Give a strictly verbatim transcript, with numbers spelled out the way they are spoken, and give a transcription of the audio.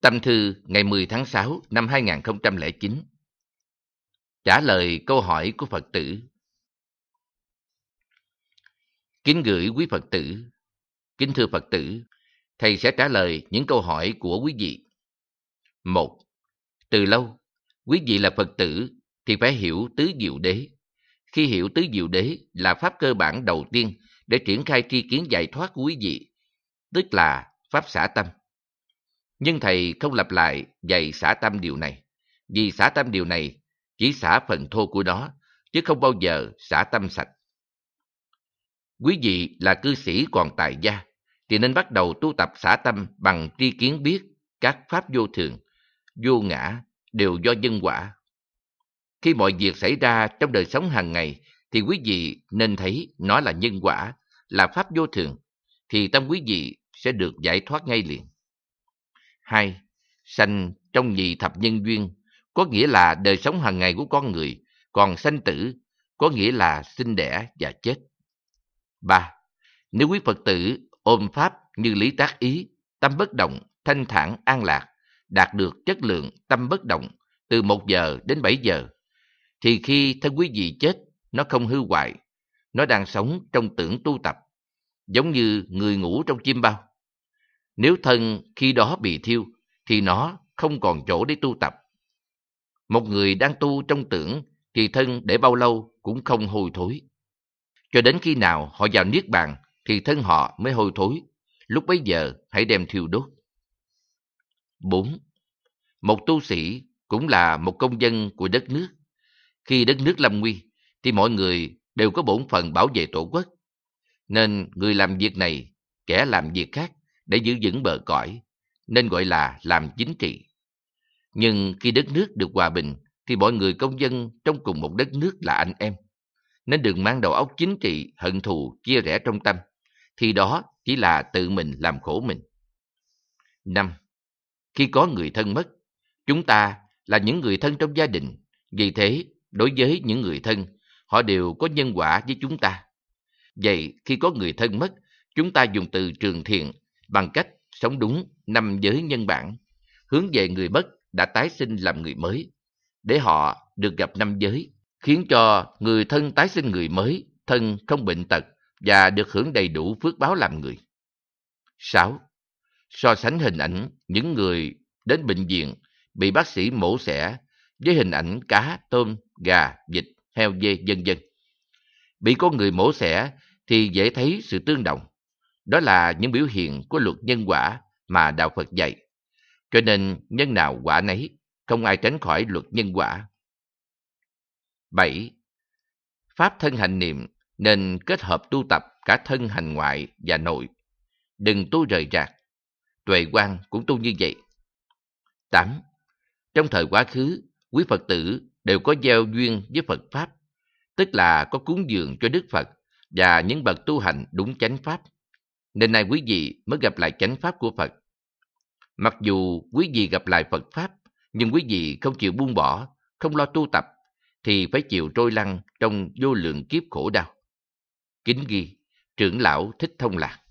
Tâm thư ngày mười tháng sáu năm hai nghìn không trăm lẻ chín. Trả lời câu hỏi của Phật tử. Kính gửi quý Phật tử. Kính thưa Phật tử, Thầy sẽ trả lời những câu hỏi của quý vị. Một. Từ lâu, quý vị là Phật tử thì phải hiểu tứ diệu đế. Khi hiểu tứ diệu đế là pháp cơ bản đầu tiên để triển khai tri kiến giải thoát của quý vị, tức là pháp xả tâm. Nhưng Thầy không lặp lại dạy xả tâm điều này, vì xả tâm điều này chỉ xả phần thô của nó, chứ không bao giờ xả tâm sạch. Quý vị là cư sĩ còn tại gia, thì nên bắt đầu tu tập xả tâm bằng tri kiến biết các pháp vô thường, vô ngã đều do nhân quả. Khi mọi việc xảy ra trong đời sống hàng ngày, thì quý vị nên thấy nó là nhân quả, là pháp vô thường, thì tâm quý vị sẽ được giải thoát ngay liền. Hai. Sanh trong nhị thập nhân duyên, có nghĩa là đời sống hàng ngày của con người, còn sanh tử có nghĩa là sinh đẻ và chết. Ba. Nếu quý Phật tử ôm pháp như lý tác ý, tâm bất động, thanh thản an lạc, đạt được chất lượng tâm bất động từ một giờ đến bảy giờ, thì khi thân quý vị chết, nó không hư hoại, nó đang sống trong tưởng tu tập, giống như người ngủ trong chim bao. Nếu thân khi đó bị thiêu, thì nó không còn chỗ để tu tập. Một người đang tu trong tưởng thì thân để bao lâu cũng không hôi thối. Cho đến khi nào họ vào niết bàn thì thân họ mới hôi thối. Lúc bấy giờ hãy đem thiêu đốt. Bốn. Một tu sĩ cũng là một công dân của đất nước. Khi đất nước lâm nguy thì mọi người đều có bổn phận bảo vệ tổ quốc. Nên người làm việc này, kẻ làm việc khác để giữ vững bờ cõi, nên gọi là làm chính trị. Nhưng khi đất nước được hòa bình thì mọi người công dân trong cùng một đất nước là anh em. Nên đừng mang đầu óc chính trị, hận thù, chia rẽ trong tâm, thì đó chỉ là tự mình làm khổ mình. Năm. Khi có người thân mất, chúng ta là những người thân trong gia đình. Vì thế, đối với những người thân, họ đều có nhân quả với chúng ta. Vậy, khi có người thân mất, chúng ta dùng từ trường thiện bằng cách sống đúng năm giới nhân bản, hướng về người mất đã tái sinh làm người mới, để họ được gặp năm giới, khiến cho người thân tái sinh người mới, thân không bệnh tật và được hưởng đầy đủ phước báo làm người. Sáu. So sánh hình ảnh những người đến bệnh viện bị bác sĩ mổ xẻ với hình ảnh cá, tôm, gà, vịt, heo, dê, vân vân. Bị con người mổ xẻ thì dễ thấy sự tương đồng. Đó là những biểu hiện của luật nhân quả mà Đạo Phật dạy. Cho nên nhân nào quả nấy, không ai tránh khỏi luật nhân quả. Bảy. Pháp thân hành niệm nên kết hợp tu tập cả thân hành ngoại và nội. Đừng tu rời rạc. Tuệ quang cũng tu như vậy. Tám. Trong thời quá khứ, quý Phật tử đều có gieo duyên với Phật Pháp, tức là có cúng dường cho Đức Phật và những bậc tu hành đúng chánh Pháp. Nên nay quý vị mới gặp lại chánh Pháp của Phật. Mặc dù quý vị gặp lại Phật Pháp, nhưng quý vị không chịu buông bỏ, không lo tu tập, thì phải chịu trôi lăn trong vô lượng kiếp khổ đau. Kính ghi, Trưởng lão Thích Thông Lạc.